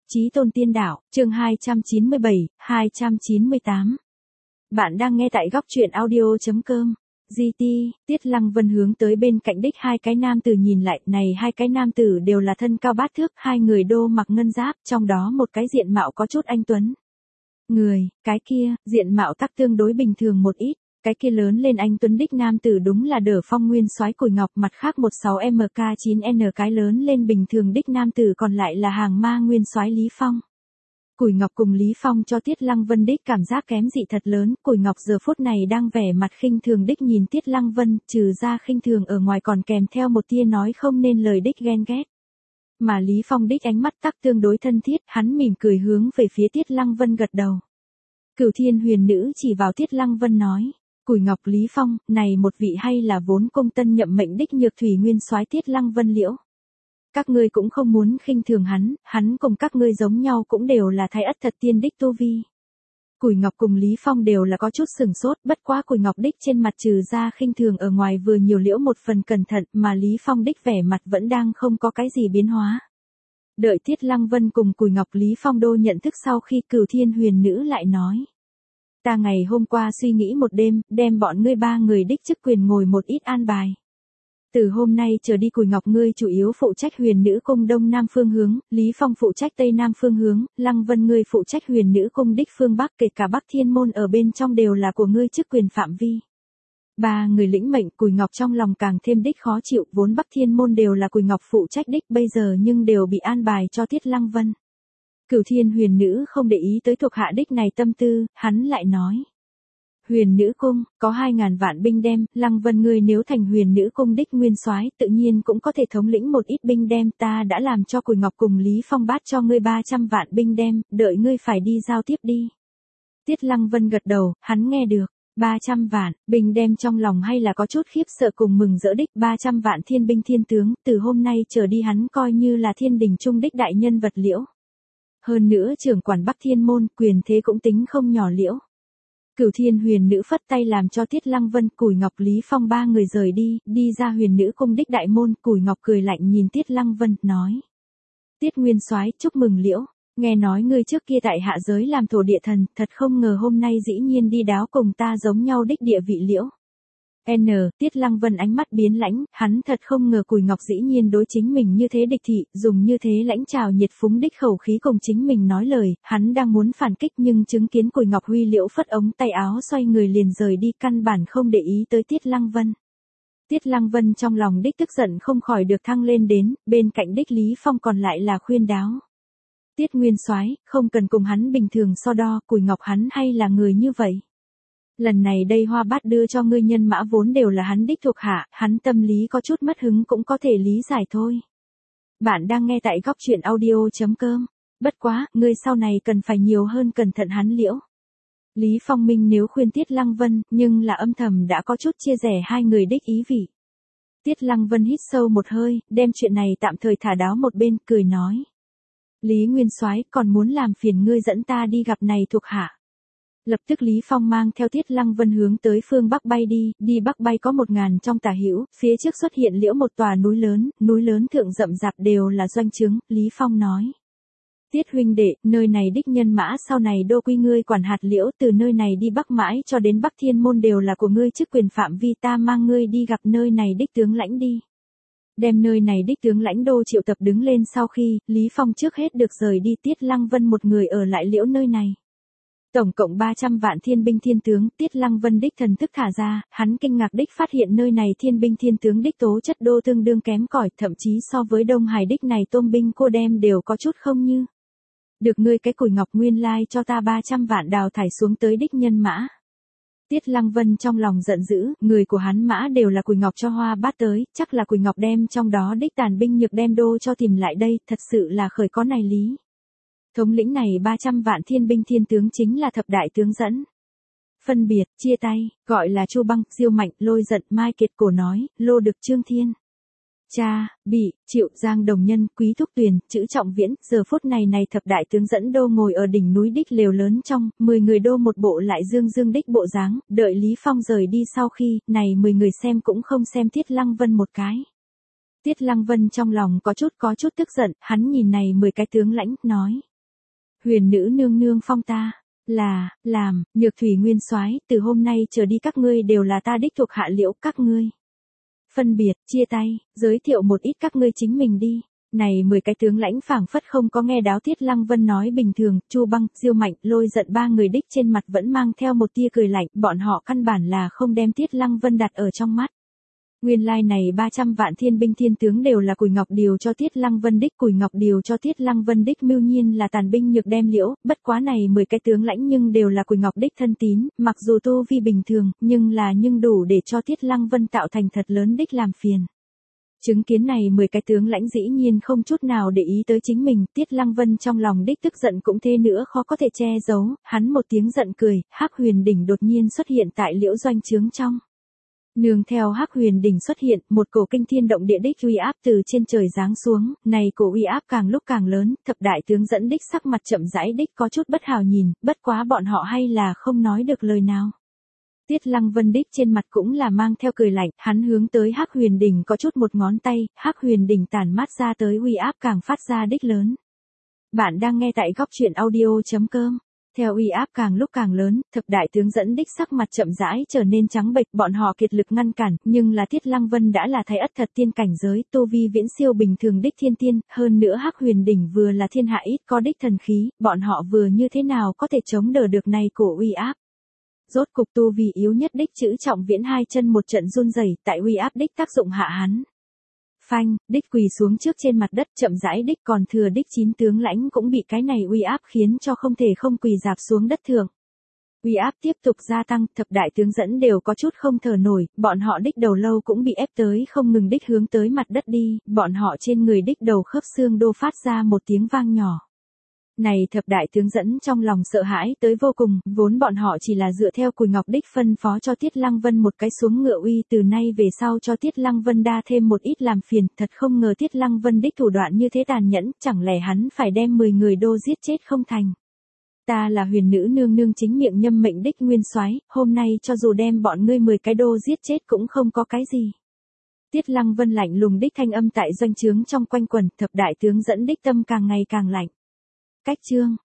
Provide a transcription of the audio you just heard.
Chí Tôn Tiên Đạo, chương 297, 298. Bạn đang nghe tại góc truyện audio.com. GT, Tiết Lăng Vân hướng tới bên cạnh đích hai cái nam tử nhìn lại, này hai cái nam tử đều là thân cao bát thước, hai người đô mặc ngân giáp, trong đó một cái diện mạo có chút anh tuấn. Cái kia, diện mạo tắc tương đối bình thường một ít. Cái kia lớn lên anh tuấn đích nam tử đúng là Đở Phong nguyên soái Cùi Ngọc, mặt khác 16MK9N cái lớn lên bình thường đích nam tử còn lại là hàng ma nguyên soái Lý Phong. Cùi Ngọc cùng Lý Phong cho Tiết Lăng Vân đích cảm giác kém dị thật lớn, Cùi Ngọc giờ phút này đang vẻ mặt khinh thường đích nhìn Tiết Lăng Vân, trừ ra khinh thường ở ngoài còn kèm theo một tia nói không nên lời đích ghen ghét. Mà Lý Phong đích ánh mắt tắc tương đối thân thiết, hắn mỉm cười hướng về phía Tiết Lăng Vân gật đầu. Cửu Thiên Huyền Nữ chỉ vào Tiết Lăng Vân nói. Cùi Ngọc, Lý Phong, này một vị hay là vốn công tân nhậm mệnh đích Nhược Thủy nguyên soái Tiết Lăng Vân liễu. Các ngươi cũng không muốn khinh thường hắn cùng các ngươi giống nhau cũng đều là thái ất thật tiên đích tu vi. Cùi Ngọc cùng Lý Phong đều là có chút sừng sốt, bất quá Cùi Ngọc đích trên mặt trừ ra khinh thường ở ngoài vừa nhiều liễu một phần cẩn thận, mà Lý Phong đích vẻ mặt vẫn đang không có cái gì biến hóa. Đợi Tiết Lăng Vân cùng Cùi Ngọc Lý Phong đô nhận thức sau khi Cửu Thiên Huyền Nữ lại nói. Ta ngày hôm qua suy nghĩ một đêm, đem bọn ngươi ba người đích chức quyền ngồi một ít an bài. Từ hôm nay trở đi Cùi Ngọc ngươi chủ yếu phụ trách Huyền Nữ cung đông nam phương hướng, Lý Phong phụ trách tây nam phương hướng, Lăng Vân ngươi phụ trách Huyền Nữ cung đích phương bắc, kể cả Bắc Thiên môn ở bên trong đều là của ngươi chức quyền phạm vi. Ba người lĩnh mệnh, Cùi Ngọc trong lòng càng thêm đích khó chịu, vốn Bắc Thiên môn đều là Cùi Ngọc phụ trách đích bây giờ nhưng đều bị an bài cho Tiết Lăng Vân. Cửu Thiên Huyền Nữ không để ý tới thuộc hạ đích này tâm tư, hắn lại nói. Huyền Nữ cung, có 2.000 vạn binh đem, Lăng Vân ngươi nếu thành Huyền Nữ cung đích nguyên soái, tự nhiên cũng có thể thống lĩnh một ít binh đem, ta đã làm cho Cùi Ngọc cùng Lý Phong bát cho ngươi 300 vạn binh đem, đợi ngươi phải đi giao tiếp đi. Tiết Lăng Vân gật đầu, hắn nghe được. 300 vạn, binh đem trong lòng hay là có chút khiếp sợ cùng mừng rỡ đích 300 vạn thiên binh thiên tướng, từ hôm nay trở đi hắn coi như là thiên đình trung đích đại nhân vật liễu. Hơn nữa trưởng quản Bắc Thiên môn, quyền thế cũng tính không nhỏ liễu. Cửu Thiên Huyền Nữ phất tay làm cho Tiết Lăng Vân, Cùi Ngọc Lý Phong ba người rời đi ra Huyền Nữ cung đích đại môn, Cùi Ngọc cười lạnh nhìn Tiết Lăng Vân, nói. Tiết Nguyên soái chúc mừng liễu, nghe nói ngươi trước kia tại hạ giới làm thổ địa thần, thật không ngờ hôm nay dĩ nhiên đi đáo cùng ta giống nhau đích địa vị liễu. Tiết Lăng Vân ánh mắt biến lãnh, hắn thật không ngờ Cùi Ngọc dĩ nhiên đối chính mình như thế địch thị, dùng như thế lãnh trào nhiệt phúng đích khẩu khí cùng chính mình nói lời, hắn đang muốn phản kích nhưng chứng kiến Cùi Ngọc huy liễu phất ống tay áo xoay người liền rời đi, căn bản không để ý tới Tiết Lăng Vân. Tiết Lăng Vân trong lòng đích tức giận không khỏi được thăng lên đến, bên cạnh đích Lý Phong còn lại là khuyên đáo. Tiết Nguyên soái, không cần cùng hắn bình thường so đo, Cùi Ngọc hắn hay là người như vậy. Lần này đây Hoa Bát đưa cho ngươi nhân mã vốn đều là hắn đích thuộc hạ, hắn tâm lý có chút mất hứng cũng có thể lý giải thôi. Bạn đang nghe tại góc truyện audio.com. Bất quá, ngươi sau này cần phải nhiều hơn cẩn thận hắn liễu. Lý Phong Minh nếu khuyên Tiết Lăng Vân, nhưng là âm thầm đã có chút chia rẽ hai người đích ý vị. Tiết Lăng Vân hít sâu một hơi, đem chuyện này tạm thời thả đáo một bên, cười nói. Lý Nguyên soái còn muốn làm phiền ngươi dẫn ta đi gặp này thuộc hạ. Lập tức Lý Phong mang theo Tiết Lăng Vân hướng tới phương Bắc bay đi Bắc bay có 1.000 trong tả hữu, phía trước xuất hiện liễu một tòa núi lớn thượng rậm rạp đều là doanh trướng, Lý Phong nói. Tiết huynh đệ, nơi này đích nhân mã sau này đô quy ngươi quản hạt liễu, từ nơi này đi Bắc mãi cho đến Bắc Thiên môn đều là của ngươi chức quyền phạm vi, ta mang ngươi đi gặp nơi này đích tướng lãnh đi. Đem nơi này đích tướng lãnh đô triệu tập đứng lên sau khi, Lý Phong trước hết được rời đi, Tiết Lăng Vân một người ở lại liễu nơi này. Tổng cộng 300 vạn thiên binh thiên tướng, Tiết Lăng Vân đích thần thức thả ra, hắn kinh ngạc đích phát hiện nơi này thiên binh thiên tướng đích tố chất đô tương đương kém cỏi, thậm chí so với Đông Hải đích này tôm binh cô đem đều có chút không như. Được ngươi cái Cùi Ngọc nguyên lai cho ta 300 vạn đào thải xuống tới đích nhân mã. Tiết Lăng Vân trong lòng giận dữ, người của hắn mã đều là Cùi Ngọc cho Hoa Bát tới, chắc là Cùi Ngọc đem trong đó đích tàn binh nhược đem đô cho tìm lại đây, thật sự là khởi có này lý. Thống lĩnh này 300 vạn thiên binh thiên tướng chính là thập đại tướng dẫn. Phân biệt, chia tay, gọi là Chu Băng, Diêu Mạnh, Lôi Giận, Mai Kiệt Cổ nói, Lô Đực, Trương Thiên. Cha, Bị, Triệu, Giang Đồng Nhân, Quý Thúc Tuyền, Chữ Trọng Viễn, giờ phút này thập đại tướng dẫn đô ngồi ở đỉnh núi đích lều lớn trong, 10 người đô một bộ lại dương đích bộ dáng, đợi Lý Phong rời đi sau khi, này 10 người xem cũng không xem Tiết Lăng Vân một cái. Tiết Lăng Vân trong lòng có chút tức giận, hắn nhìn này 10 cái tướng lãnh, nói. Huyền nữ nương nương phong ta, là, làm, Nhược Thủy Nguyên soái, từ hôm nay trở đi các ngươi đều là ta đích thuộc hạ liễu, các ngươi. Phân biệt, chia tay, giới thiệu một ít các ngươi chính mình đi. Này 10 cái tướng lãnh phảng phất không có nghe đáo Tiết Lăng Vân nói bình thường, Chu Băng, Diêu Mạnh, Lôi Giận ba người đích trên mặt vẫn mang theo một tia cười lạnh, bọn họ căn bản là không đem Tiết Lăng Vân đặt ở trong mắt. Nguyên lai này 300 vạn thiên binh thiên tướng đều là Cùi Ngọc Điều cho Tiết Lăng Vân đích, Cùi Ngọc Điều cho Tiết Lăng Vân đích mưu nhiên là tàn binh nhược đem liễu, bất quá này 10 cái tướng lãnh nhưng đều là Cùi Ngọc đích thân tín, mặc dù tu vi bình thường, nhưng đủ để cho Tiết Lăng Vân tạo thành thật lớn đích làm phiền. Chứng kiến này 10 cái tướng lãnh dĩ nhiên không chút nào để ý tới chính mình, Tiết Lăng Vân trong lòng đích tức giận cũng thế nữa khó có thể che giấu, hắn một tiếng giận cười, Hắc Huyền đỉnh đột nhiên xuất hiện tại liễu doanh trướng trong. Nương theo Hắc Huyền đỉnh xuất hiện, một cổ kinh thiên động địa đích uy áp từ trên trời giáng xuống, này cổ uy áp càng lúc càng lớn, thập đại tướng dẫn đích sắc mặt chậm rãi đích có chút bất hảo nhìn, bất quá bọn họ hay là không nói được lời nào. Tiết Lăng Vân đích trên mặt cũng là mang theo cười lạnh, hắn hướng tới Hắc Huyền đỉnh có chút một ngón tay, Hắc Huyền đỉnh tản mát ra tới uy áp càng phát ra đích lớn. Bạn đang nghe tại góc truyện audio.com. Theo uy áp càng lúc càng lớn, thập đại tướng dẫn đích sắc mặt chậm rãi trở nên trắng bệch, bọn họ kiệt lực ngăn cản, nhưng là Tiết Lăng Vân đã là thái ất thật tiên cảnh giới, tu vi viễn siêu bình thường đích thiên tiên, hơn nữa Hắc Huyền đỉnh vừa là thiên hạ ít có đích thần khí, bọn họ vừa như thế nào có thể chống đỡ được này cổ uy áp. Rốt cục tu vi yếu nhất đích chữ Trọng Viễn hai chân một trận run rẩy, tại uy áp đích tác dụng hạ hắn. Phanh, đích quỳ xuống trước trên mặt đất, chậm rãi đích còn thừa đích 9 tướng lãnh cũng bị cái này uy áp khiến cho không thể không quỳ rạp xuống đất thượng. Uy áp tiếp tục gia tăng, thập đại tướng dẫn đều có chút không thở nổi, bọn họ đích đầu lâu cũng bị ép tới không ngừng đích hướng tới mặt đất đi, bọn họ trên người đích đầu khớp xương đô phát ra một tiếng vang nhỏ. Này thập đại tướng dẫn trong lòng sợ hãi tới vô cùng, vốn bọn họ chỉ là dựa theo Cùi Ngọc đích phân phó cho Tiết Lăng Vân một cái xuống ngựa uy, từ nay về sau cho Tiết Lăng Vân đa thêm một ít làm phiền, thật không ngờ Tiết Lăng Vân đích thủ đoạn như thế tàn nhẫn, chẳng lẽ hắn phải đem 10 người đô giết chết không thành. Ta là huyền nữ nương nương chính miệng nhâm mệnh đích nguyên soái, hôm nay cho dù đem bọn ngươi 10 cái đô giết chết cũng không có cái gì. Tiết Lăng Vân lạnh lùng đích thanh âm tại doanh trướng trong quanh quẩn, thập đại tướng dẫn đích tâm càng ngày càng lạnh. Cách chương